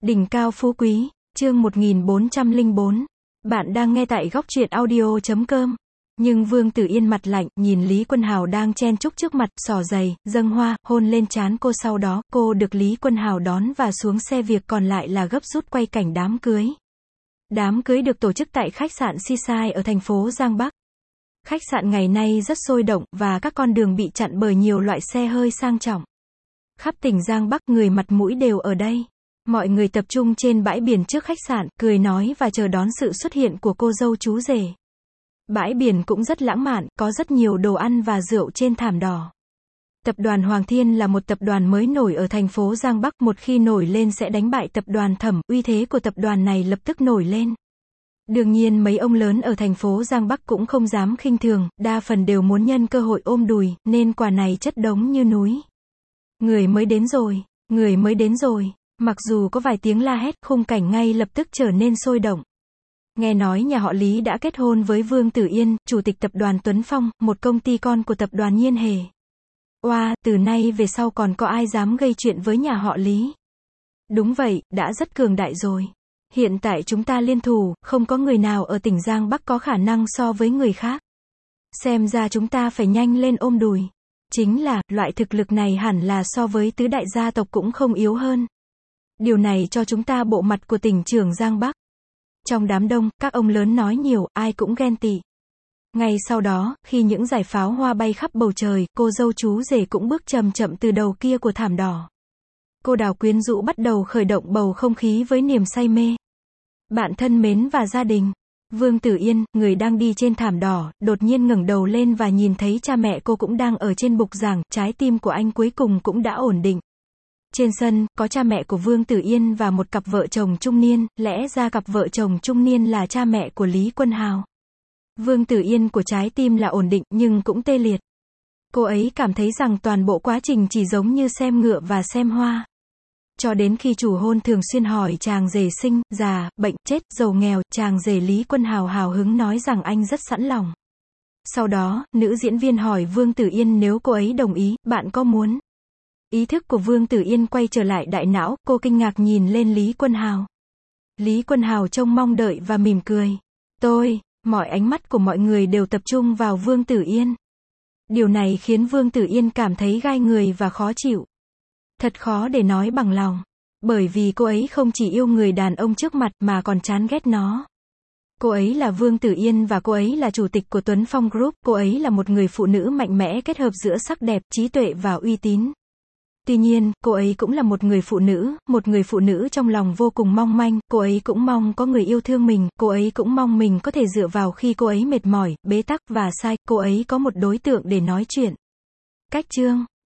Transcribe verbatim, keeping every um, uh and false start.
Đỉnh cao phú quý, chương một nghìn bốn trăm lẻ bốn. Bạn đang nghe tại góc truyện audio chấm com. Nhưng Vương Tử Yên mặt lạnh, nhìn Lý Quân Hào đang chen chúc trước mặt, xỏ giày, dâng hoa, hôn lên trán cô, sau đó, cô được Lý Quân Hào đón và xuống xe, việc còn lại là gấp rút quay cảnh đám cưới. Đám cưới được tổ chức tại khách sạn Seaside ở thành phố Giang Bắc. Khách sạn ngày nay rất sôi động, và các con đường bị chặn bởi nhiều loại xe hơi sang trọng. Khắp tỉnh Giang Bắc, người mặt mũi đều ở đây. Mọi người tập trung trên bãi biển trước khách sạn, cười nói và chờ đón sự xuất hiện của cô dâu chú rể. Bãi biển cũng rất lãng mạn, có rất nhiều đồ ăn và rượu trên thảm đỏ. Tập đoàn Hoàng Thiên là một tập đoàn mới nổi ở thành phố Giang Bắc, một khi nổi lên sẽ đánh bại tập đoàn Thẩm, uy thế của tập đoàn này lập tức nổi lên. Đương nhiên mấy ông lớn ở thành phố Giang Bắc cũng không dám khinh thường, đa phần đều muốn nhân cơ hội ôm đùi, nên quà này chất đống như núi. Người mới đến rồi, người mới đến rồi. Mặc dù có vài tiếng la hét, khung cảnh ngay lập tức trở nên sôi động. Nghe nói nhà họ Lý đã kết hôn với Vương Tử Yên, chủ tịch tập đoàn Tuấn Phong, một công ty con của tập đoàn Nhiên Hề. Oa, wow, từ nay về sau còn có ai dám gây chuyện với nhà họ Lý? Đúng vậy, đã rất cường đại rồi. Hiện tại chúng ta liên thủ, không có người nào ở tỉnh Giang Bắc có khả năng so với người khác. Xem ra chúng ta phải nhanh lên ôm đùi. Chính là, loại thực lực này hẳn là so với tứ đại gia tộc cũng không yếu hơn. Điều này cho chúng ta bộ mặt của tỉnh trưởng Giang Bắc. Trong đám đông, các ông lớn nói nhiều, ai cũng ghen tị. Ngay sau đó, khi những dải pháo hoa bay khắp bầu trời, cô dâu chú rể cũng bước chậm chậm từ đầu kia của thảm đỏ. Cô Đào quyến rũ bắt đầu khởi động bầu không khí với niềm say mê. Bạn thân mến và gia đình. Vương Tử Yên, người đang đi trên thảm đỏ, đột nhiên ngẩng đầu lên và nhìn thấy cha mẹ cô cũng đang ở trên bục giảng, trái tim của anh cuối cùng cũng đã ổn định. Trên sân, có cha mẹ của Vương Tử Yên và một cặp vợ chồng trung niên, lẽ ra cặp vợ chồng trung niên là cha mẹ của Lý Quân Hào. Vương Tử Yên của trái tim là ổn định, nhưng cũng tê liệt. Cô ấy cảm thấy rằng toàn bộ quá trình chỉ giống như xem ngựa và xem hoa. Cho đến khi chủ hôn thường xuyên hỏi chàng rể sinh, già, bệnh, chết, giàu nghèo, chàng rể Lý Quân Hào hào hứng nói rằng anh rất sẵn lòng. Sau đó, nữ diễn viên hỏi Vương Tử Yên nếu cô ấy đồng ý, bạn có muốn? Ý thức của Vương Tử Yên quay trở lại đại não, cô kinh ngạc nhìn lên Lý Quân Hào. Lý Quân Hào trông mong đợi và mỉm cười. Tôi, mọi ánh mắt của mọi người đều tập trung vào Vương Tử Yên. Điều này khiến Vương Tử Yên cảm thấy gai người và khó chịu. Thật khó để nói bằng lòng. Bởi vì cô ấy không chỉ yêu người đàn ông trước mặt mà còn chán ghét nó. Cô ấy là Vương Tử Yên và cô ấy là chủ tịch của Tuấn Phong Group. Cô ấy là một người phụ nữ mạnh mẽ kết hợp giữa sắc đẹp, trí tuệ và uy tín. Tuy nhiên, cô ấy cũng là một người phụ nữ, một người phụ nữ trong lòng vô cùng mong manh, cô ấy cũng mong có người yêu thương mình, cô ấy cũng mong mình có thể dựa vào khi cô ấy mệt mỏi, bế tắc và sai, cô ấy có một đối tượng để nói chuyện. Cách chương